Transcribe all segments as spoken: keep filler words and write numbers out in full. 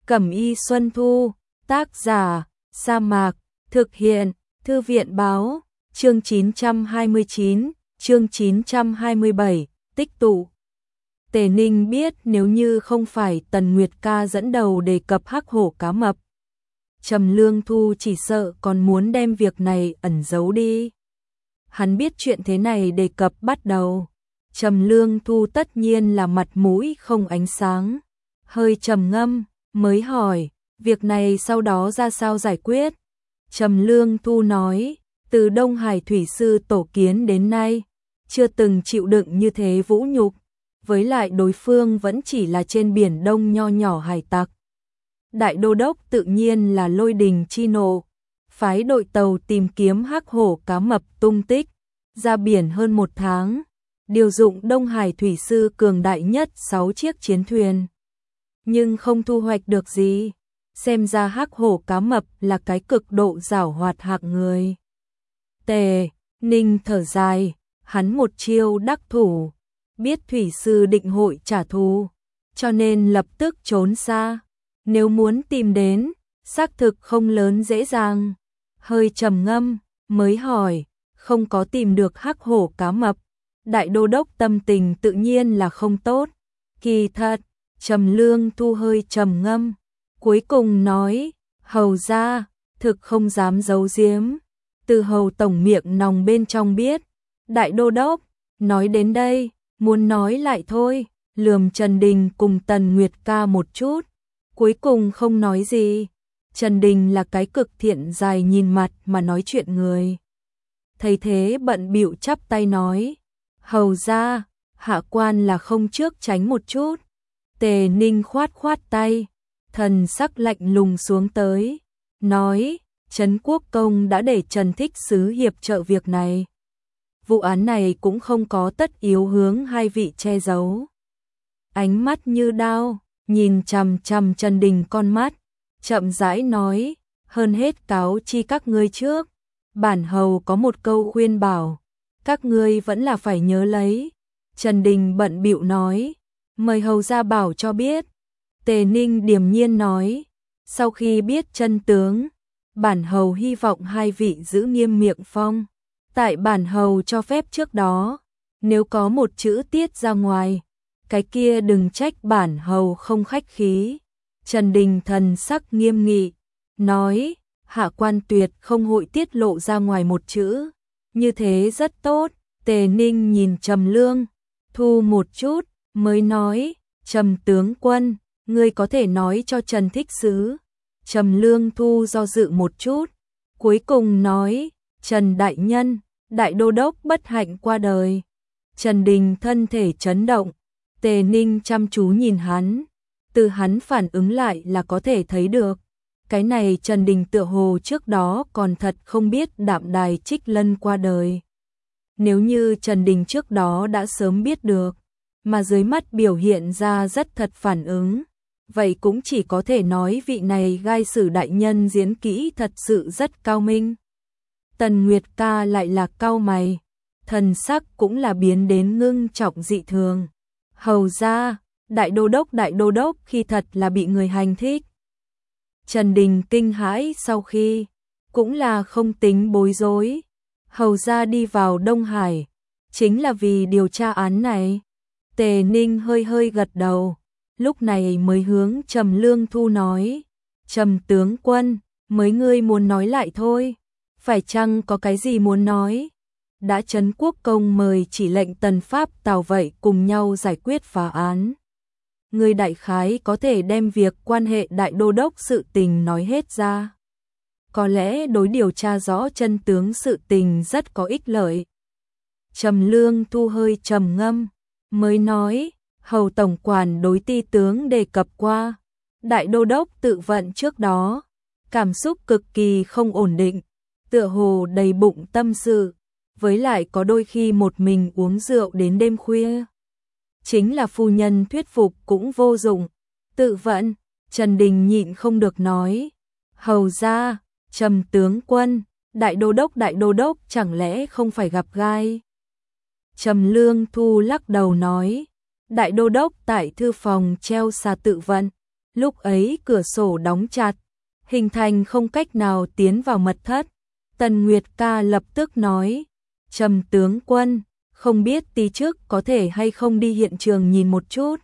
Cẩm y Xuân Thu, tác giả, Sa Mạc, thực hiện, Thư viện báo, chương chín trăm hai mươi chín, chương chín trăm hai mươi bảy, tích tụ. Tề Ninh biết nếu như không phải Tần Nguyệt Ca dẫn đầu đề cập hắc hổ cá mập, Trầm Lương Thu chỉ sợ còn muốn đem việc này ẩn giấu đi. Hắn biết chuyện thế này đề cập bắt đầu, Trầm Lương Thu tất nhiên là mặt mũi không ánh sáng, hơi trầm ngâm, mới hỏi, việc này sau đó ra sao giải quyết? Trầm Lương Thu nói, từ Đông Hải thủy sư tổ kiến đến nay, chưa từng chịu đựng như thế vũ nhục, với lại đối phương vẫn chỉ là trên biển Đông nho nhỏ hải tặc. Đại đô đốc tự nhiên là lôi đình chi nộ, phái đội tàu tìm kiếm hắc hổ cá mập tung tích, ra biển hơn một tháng, điều dụng Đông Hải thủy sư cường đại nhất sáu chiếc chiến thuyền. Nhưng không thu hoạch được gì, xem ra hắc hổ cá mập là cái cực độ giảo hoạt hạng người. Tề Ninh thở dài, hắn một chiêu đắc thủ, biết thủy sư định hội trả thù, cho nên lập tức trốn xa. Nếu muốn tìm đến, xác thực không lớn dễ dàng. Hơi trầm ngâm, mới hỏi, không có tìm được hắc hổ cá mập. Đại đô đốc tâm tình tự nhiên là không tốt. Kỳ thật, Trầm Lương Thu hơi trầm ngâm, cuối cùng nói, hầu ra, thực không dám giấu giếm. Từ hầu tổng miệng nòng bên trong biết. Đại đô đốc, nói đến đây, muốn nói lại thôi, lườm Trần Đình cùng Tần Nguyệt Ca một chút. Cuối cùng không nói gì. Trần Đình là cái cực thiện dài nhìn mặt mà nói chuyện người. Thấy thế bận bịu chắp tay nói, hầu ra, hạ quan là không trước tránh một chút. Tề Ninh khoát khoát tay, thần sắc lạnh lùng xuống tới, nói, Trấn Quốc Công đã để Trần Thích Sứ hiệp trợ việc này. Vụ án này cũng không có tất yếu hướng hai vị che giấu. Ánh mắt như đao, nhìn chằm chằm Trần Đình con mắt, chậm rãi nói, hơn hết cáo chi các ngươi trước, bản hầu có một câu khuyên bảo, các ngươi vẫn là phải nhớ lấy. Trần Đình bận bịu nói, mời hầu ra bảo cho biết. Tề Ninh điềm nhiên nói, sau khi biết chân tướng, bản hầu hy vọng hai vị giữ nghiêm miệng phong. Tại bản hầu cho phép trước đó, nếu có một chữ tiết ra ngoài, cái kia đừng trách bản hầu không khách khí. Trần Đình thần sắc nghiêm nghị, nói, hạ quan tuyệt không hội tiết lộ ra ngoài một chữ, như thế rất tốt. Tề Ninh nhìn Trầm Lương Thu một chút, mới nói, Trầm tướng quân, ngươi có thể nói cho Trần Thích Sứ. Trầm Lương Thu do dự một chút, cuối cùng nói, Trần đại nhân, đại đô đốc bất hạnh qua đời. Trần Đình thân thể chấn động, Tề Ninh chăm chú nhìn hắn, từ hắn phản ứng lại là có thể thấy được. Cái này Trần Đình tựa hồ trước đó còn thật không biết Đạm Đài Trích Lân qua đời. Nếu như Trần Đình trước đó đã sớm biết được, mà dưới mắt biểu hiện ra rất thật phản ứng, vậy cũng chỉ có thể nói vị này gai sử đại nhân diễn kỹ thật sự rất cao minh. Tần Nguyệt Ca lại là cau mày, thần sắc cũng là biến đến ngưng trọng dị thường. Hầu ra, đại đô đốc đại đô đốc khi thật là bị người hành thích. Trần Đình kinh hãi sau khi, cũng là không tính bối rối. Hầu ra đi vào Đông Hải, chính là vì điều tra án này. Tề Ninh hơi hơi gật đầu, lúc này mới hướng Trầm Lương Thu nói, Trầm tướng quân, mới ngươi muốn nói lại thôi, phải chăng có cái gì muốn nói? Đã Trấn Quốc Công mời chỉ lệnh Tần Pháp Tào vậy cùng nhau giải quyết phá án. Ngươi đại khái có thể đem việc quan hệ đại đô đốc sự tình nói hết ra. Có lẽ đối điều tra rõ chân tướng sự tình rất có ích lợi. Trầm Lương Thu hơi trầm ngâm, mới nói, hầu tổng quản đối ti tướng đề cập qua. Đại đô đốc tự vận trước đó, cảm xúc cực kỳ không ổn định, tựa hồ đầy bụng tâm sự, với lại có đôi khi một mình uống rượu đến đêm khuya. Chính là phu nhân thuyết phục cũng vô dụng. Tự vận, Trần Đình nhịn không được nói, hầu ra, Trầm tướng quân, đại đô đốc đại đô đốc chẳng lẽ không phải gặp gai? Trầm Lương Thu lắc đầu nói, đại đô đốc tại thư phòng treo xà tự vận, Lúc ấy cửa sổ đóng chặt, hình thành không cách nào tiến vào mật thất. Tần Nguyệt Ca lập tức nói, Trầm tướng quân, không biết tí trước có thể hay không đi hiện trường nhìn một chút.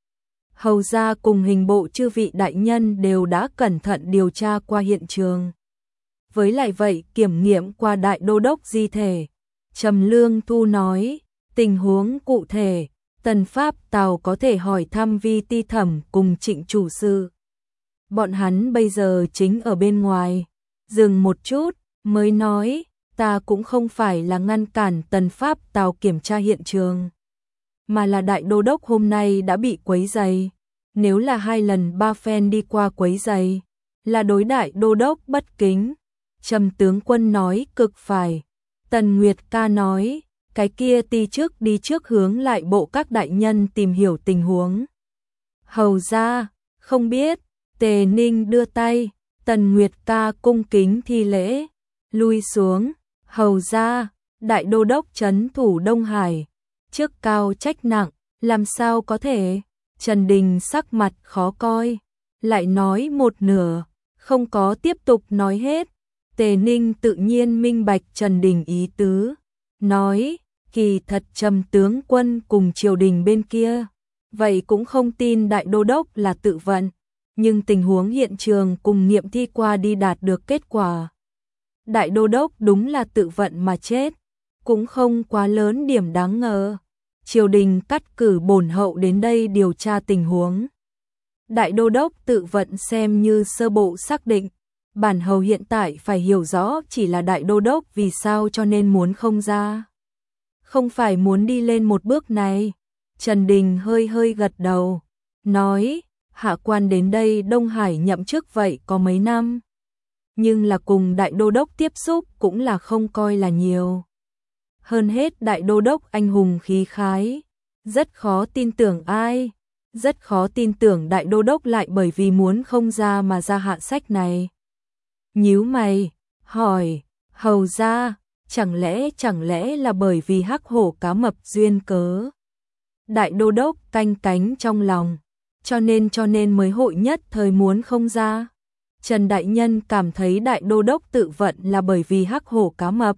Hầu gia cùng hình bộ chư vị đại nhân đều đã cẩn thận điều tra qua hiện trường. Với lại vậy kiểm nghiệm qua đại đô đốc di thể. Trầm Lương Thu nói, tình huống cụ thể, Tần Pháp Tào có thể hỏi thăm Vi Ti Thẩm cùng Trịnh chủ sự. Bọn hắn bây giờ chính ở bên ngoài. Dừng một chút, mới nói, ta cũng không phải là ngăn cản Tần Pháp Tào kiểm tra hiện trường, mà là đại đô đốc hôm nay đã bị quấy rầy. Nếu là hai lần ba phen đi qua quấy rầy, là đối đại đô đốc bất kính. Trầm tướng quân nói cực phải. Tần Nguyệt Ca nói, cái kia ti trước đi trước hướng lại bộ các đại nhân tìm hiểu tình huống. Hầu ra, không biết. Tề Ninh đưa tay, Tần Nguyệt Ca cung kính thi lễ, lui xuống. Hầu ra, đại đô đốc trấn thủ Đông Hải, chức cao trách nặng, làm sao có thể? Trần Đình sắc mặt khó coi, lại nói một nửa, không có tiếp tục nói hết. Tề Ninh tự nhiên minh bạch Trần Đình ý tứ, nói, kỳ thật Trầm tướng quân cùng triều đình bên kia, vậy cũng không tin đại đô đốc là tự vận, nhưng tình huống hiện trường cùng nghiệm thi qua đi đạt được kết quả. Đại đô đốc đúng là tự vận mà chết, cũng không quá lớn điểm đáng ngờ. Triều đình cắt cử bổn hậu đến đây điều tra tình huống. Đại đô đốc tự vận xem như sơ bộ xác định, bản hầu hiện tại phải hiểu rõ chỉ là đại đô đốc vì sao cho nên muốn không ra. Không phải muốn đi lên một bước này. Trần Đình hơi hơi gật đầu, nói, hạ quan đến đây Đông Hải nhậm chức vậy có mấy năm, nhưng là cùng đại đô đốc tiếp xúc cũng là không coi là nhiều. Hơn hết đại đô đốc anh hùng khí khái, rất khó tin tưởng ai, rất khó tin tưởng đại đô đốc lại bởi vì muốn không ra mà ra hạ sách này. Nhíu mày, hỏi, hầu ra, chẳng lẽ chẳng lẽ là bởi vì hắc hổ cá mập duyên cớ? Đại đô đốc canh cánh trong lòng, cho nên cho nên mới hội nhất thời muốn không ra. Trần đại nhân cảm thấy đại đô đốc tự vận là bởi vì hắc hổ cá mập.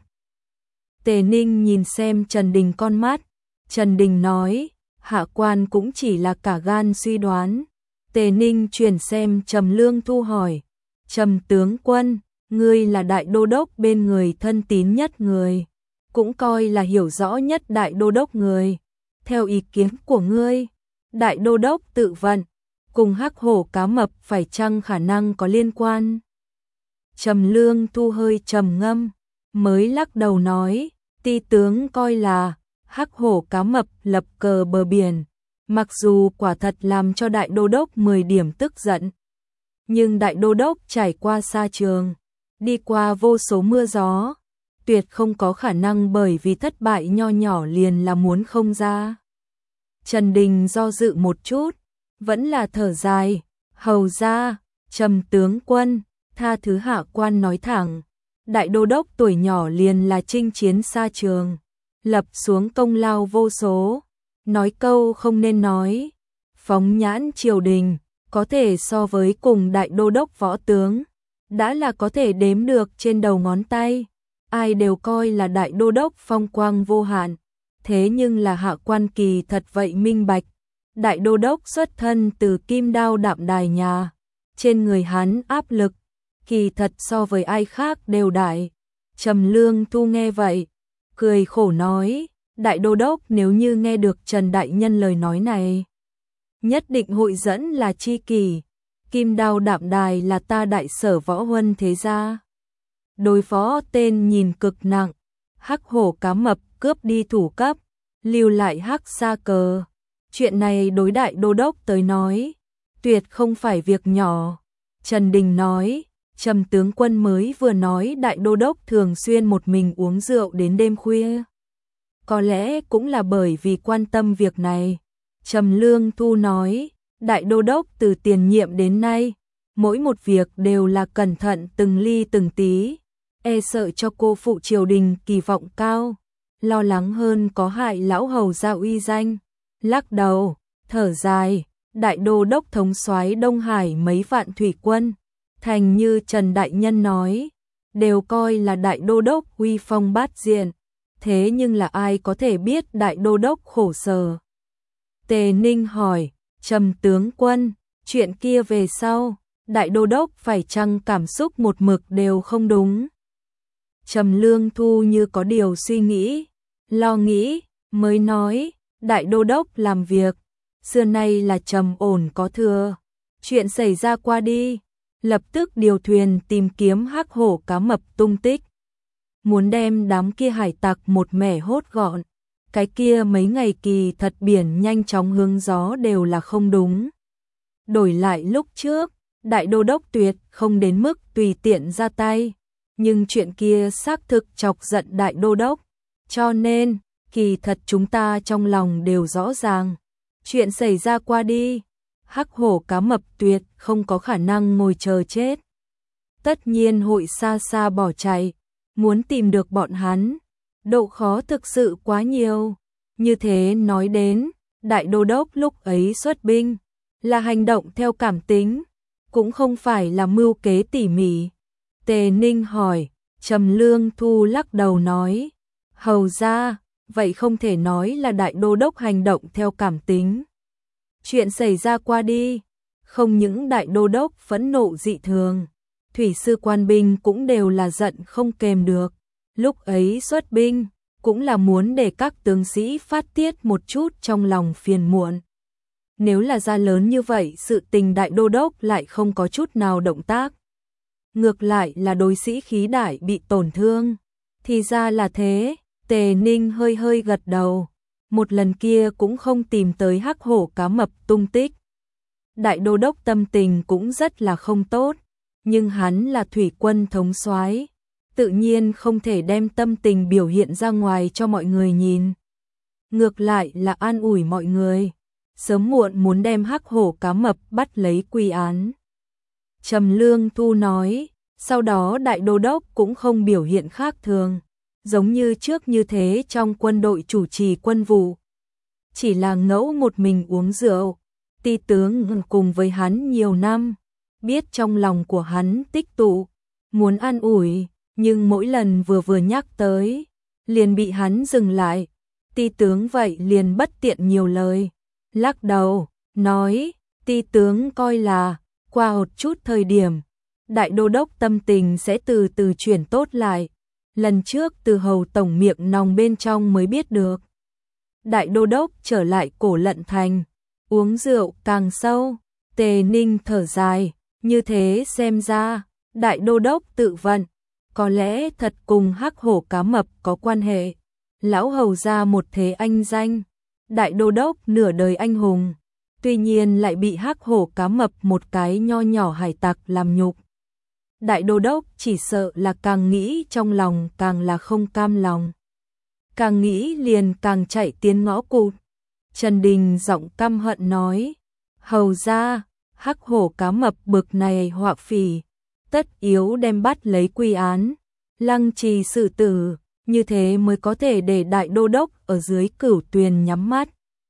Tề Ninh nhìn xem Trần Đình con mắt, Trần Đình nói, hạ quan cũng chỉ là cả gan suy đoán. Tề Ninh chuyển xem Trầm Lương Thu hỏi, Trầm tướng quân, ngươi là đại đô đốc bên người thân tín nhất người, cũng coi là hiểu rõ nhất đại đô đốc người. Theo ý kiến của ngươi, đại đô đốc tự vận cùng hắc hổ cá mập phải chăng khả năng có liên quan? Trầm Lương Thu hơi trầm ngâm, mới lắc đầu nói, ti tướng coi là hắc hổ cá mập lập cờ bờ biển, mặc dù quả thật làm cho đại đô đốc mười điểm tức giận, nhưng đại đô đốc trải qua sa trường, đi qua vô số mưa gió, tuyệt không có khả năng bởi vì thất bại nho nhỏ liền là muốn không ra. Trần Đình do dự một chút, vẫn là thở dài, hầu ra, Trầm tướng quân, tha thứ hạ quan nói thẳng, đại đô đốc tuổi nhỏ liền là chinh chiến xa trường, lập xuống công lao vô số, nói câu không nên nói, phóng nhãn triều đình, có thể so với cùng đại đô đốc võ tướng, đã là có thể đếm được trên đầu ngón tay, ai đều coi là đại đô đốc phong quang vô hạn, thế nhưng là hạ quan kỳ thật vậy minh bạch, đại đô đốc xuất thân từ kim đao đạm đài nhà, trên người hắn áp lực, kỳ thật so với ai khác đều đại. Trầm Lương Thu nghe vậy, cười khổ nói, đại đô đốc nếu như nghe được Trần đại nhân lời nói này, nhất định hội dẫn là chi kỷ, kim đao đạm đài là ta đại sở võ huân thế gia. Đối phó tên nhìn cực nặng, hắc hổ cá mập cướp đi thủ cấp, lưu lại hắc sa cờ. Chuyện này đối đại đô đốc tới nói, tuyệt không phải việc nhỏ. Trần Đình nói, Trầm tướng quân mới vừa nói đại đô đốc thường xuyên một mình uống rượu đến đêm khuya. Có lẽ cũng là bởi vì quan tâm việc này. Trầm Lương Thu nói, đại đô đốc từ tiền nhiệm đến nay, mỗi một việc đều là cẩn thận từng ly từng tí, e sợ cho cô phụ triều đình kỳ vọng cao, lo lắng hơn có hại lão hầu gia uy danh. Lắc đầu, thở dài, đại đô đốc thống soái Đông Hải mấy vạn thủy quân, thành như Trần Đại Nhân nói, đều coi là đại đô đốc uy phong bát diện, thế nhưng là ai có thể biết đại đô đốc khổ sở. Tề Ninh hỏi, Trầm tướng quân, chuyện kia về sau, đại đô đốc phải chăng cảm xúc một mực đều không đúng? Trầm Lương Thu như có điều suy nghĩ, lo nghĩ, mới nói, đại đô đốc làm việc, xưa nay là trầm ổn có thừa, chuyện xảy ra qua đi, lập tức điều thuyền tìm kiếm hắc hổ cá mập tung tích, muốn đem đám kia hải tặc một mẻ hốt gọn, cái kia mấy ngày kỳ thật biển nhanh chóng hướng gió đều là không đúng. Đổi lại lúc trước, đại đô đốc tuyệt không đến mức tùy tiện ra tay, nhưng chuyện kia xác thực chọc giận đại đô đốc, cho nên, kỳ thật chúng ta trong lòng đều rõ ràng, chuyện xảy ra qua đi, hắc hổ cá mập tuyệt không có khả năng ngồi chờ chết. Tất nhiên hội xa xa bỏ chạy, muốn tìm được bọn hắn, độ khó thực sự quá nhiều. Như thế nói đến, đại đô đốc lúc ấy xuất binh, là hành động theo cảm tính, cũng không phải là mưu kế tỉ mỉ. Tề Ninh hỏi, Trầm Lương Thu lắc đầu nói, hầu ra, vậy không thể nói là đại đô đốc hành động theo cảm tính. Chuyện xảy ra qua đi, không những đại đô đốc phẫn nộ dị thường, thủy sư quan binh cũng đều là giận không kềm được, lúc ấy xuất binh, cũng là muốn để các tướng sĩ phát tiết một chút trong lòng phiền muộn. Nếu là ra lớn như vậy, sự tình đại đô đốc lại không có chút nào động tác. Ngược lại là đối sĩ khí đại bị tổn thương. Thì ra là thế, Tề Ninh hơi hơi gật đầu. Một lần kia cũng không tìm tới hắc hổ cá mập tung tích. Đại đô đốc tâm tình cũng rất là không tốt, nhưng hắn là thủy quân thống soái, tự nhiên không thể đem tâm tình biểu hiện ra ngoài cho mọi người nhìn. Ngược lại là an ủi mọi người, sớm muộn muốn đem hắc hổ cá mập bắt lấy quy án. Trầm Lương Thu nói, sau đó đại đô đốc cũng không biểu hiện khác thường, giống như trước như thế trong quân đội chủ trì quân vụ. Chỉ là ngẫu một mình uống rượu, ti tướng cùng với hắn nhiều năm, biết trong lòng của hắn tích tụ, muốn an ủi, nhưng mỗi lần vừa vừa nhắc tới, liền bị hắn dừng lại. Ti tướng vậy liền bất tiện nhiều lời, lắc đầu, nói, ti tướng coi là, qua một chút thời điểm, đại đô đốc tâm tình sẽ từ từ chuyển tốt lại. Lần trước từ hầu tổng miệng nòng bên trong mới biết được. Đại đô đốc trở lại Cổ Lận Thành, uống rượu càng sâu, Tề Ninh thở dài, như thế xem ra, đại đô đốc tự vận, có lẽ thật cùng hắc hổ cá mập có quan hệ. Lão hầu ra một thế anh danh, đại đô đốc nửa đời anh hùng, tuy nhiên lại bị hắc hổ cá mập một cái nho nhỏ hải tặc làm nhục. Đại đô đốc chỉ sợ là càng nghĩ trong lòng càng là không cam lòng. Càng nghĩ liền càng chạy tiến ngõ cụt. Trần Đình giọng căm hận nói, hầu ra, hắc hổ cá mập bực này họa phỉ, tất yếu đem bắt lấy quy án, lăng trì xử tử, như thế mới có thể để đại đô đốc ở dưới Cửu Tuyền nhắm mắt.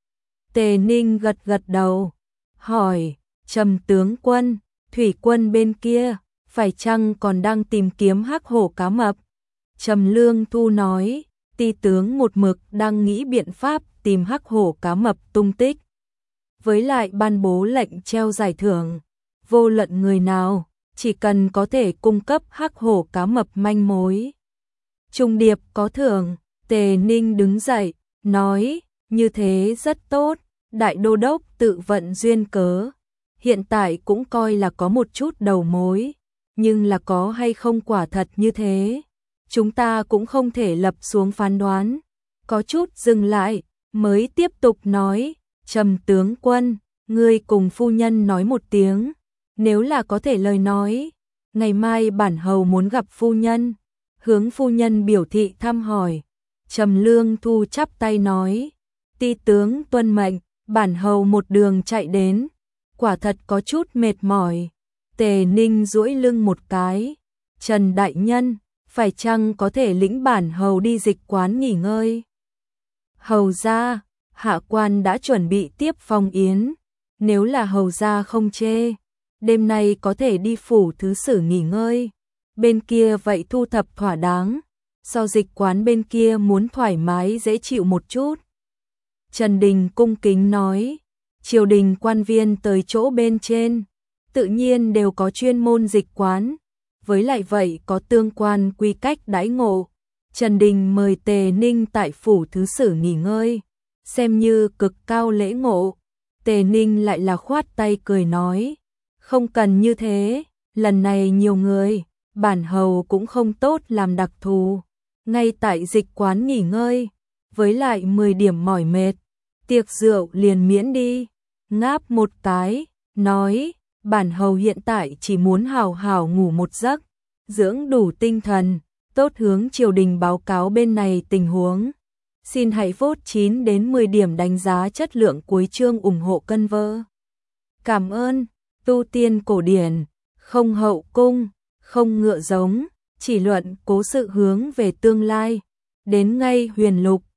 Tề Ninh gật gật đầu, hỏi, Trầm tướng quân, thủy quân bên kia, phải chăng còn đang tìm kiếm hắc hổ cá mập? Trầm Lương Thu nói, ti tướng một mực đang nghĩ biện pháp tìm hắc hổ cá mập tung tích. Với lại ban bố lệnh treo giải thưởng, vô luận người nào, chỉ cần có thể cung cấp hắc hổ cá mập manh mối. Trùng điệp có thưởng. Tề Ninh đứng dậy, nói, như thế rất tốt, đại đô đốc tự vận duyên cớ. Hiện tại cũng coi là có một chút đầu mối, nhưng là có hay không quả thật như thế, chúng ta cũng không thể lập xuống phán đoán. Có chút dừng lại, mới tiếp tục nói, Trầm tướng quân, ngươi cùng phu nhân nói một tiếng, nếu là có thể lời nói, ngày mai bản hầu muốn gặp phu nhân. Hướng phu nhân biểu thị thăm hỏi. Trầm Lương Thu chắp tay nói, ti tướng tuân mệnh, bản hầu một đường chạy đến, quả thật có chút mệt mỏi. Tề Ninh duỗi lưng một cái, Trần đại nhân, phải chăng có thể lĩnh bản hầu đi dịch quán nghỉ ngơi? Hầu ra, hạ quan đã chuẩn bị tiếp phong yến, Nếu là hầu gia không chê, đêm nay có thể đi phủ thứ sử nghỉ ngơi. Bên kia vậy thu thập thỏa đáng, so dịch quán bên kia muốn thoải mái dễ chịu một chút. Trần Đình cung kính nói, triều đình quan viên tới chỗ bên trên, tự nhiên đều có chuyên môn dịch quán, với lại vậy có tương quan quy cách đãi ngộ. Trần Đình mời Tề Ninh tại phủ thứ sử nghỉ ngơi, xem như cực cao lễ ngộ. Tề Ninh lại là khoát tay cười nói, không cần như thế, lần này nhiều người, bản hầu cũng không tốt làm đặc thù, ngay tại dịch quán nghỉ ngơi, với lại mười điểm mỏi mệt, tiệc rượu liền miễn đi. Ngáp một cái, nói, bản hầu hiện tại chỉ muốn hào hào ngủ một giấc, dưỡng đủ tinh thần, tốt hướng triều đình báo cáo bên này tình huống. Xin hãy vote chín đến mười điểm đánh giá chất lượng cuối chương ủng hộ cân vơ. Cảm ơn, tu tiên cổ điển, không hậu cung, không ngựa giống, chỉ luận cố sự hướng về tương lai, đến ngay huyền lục,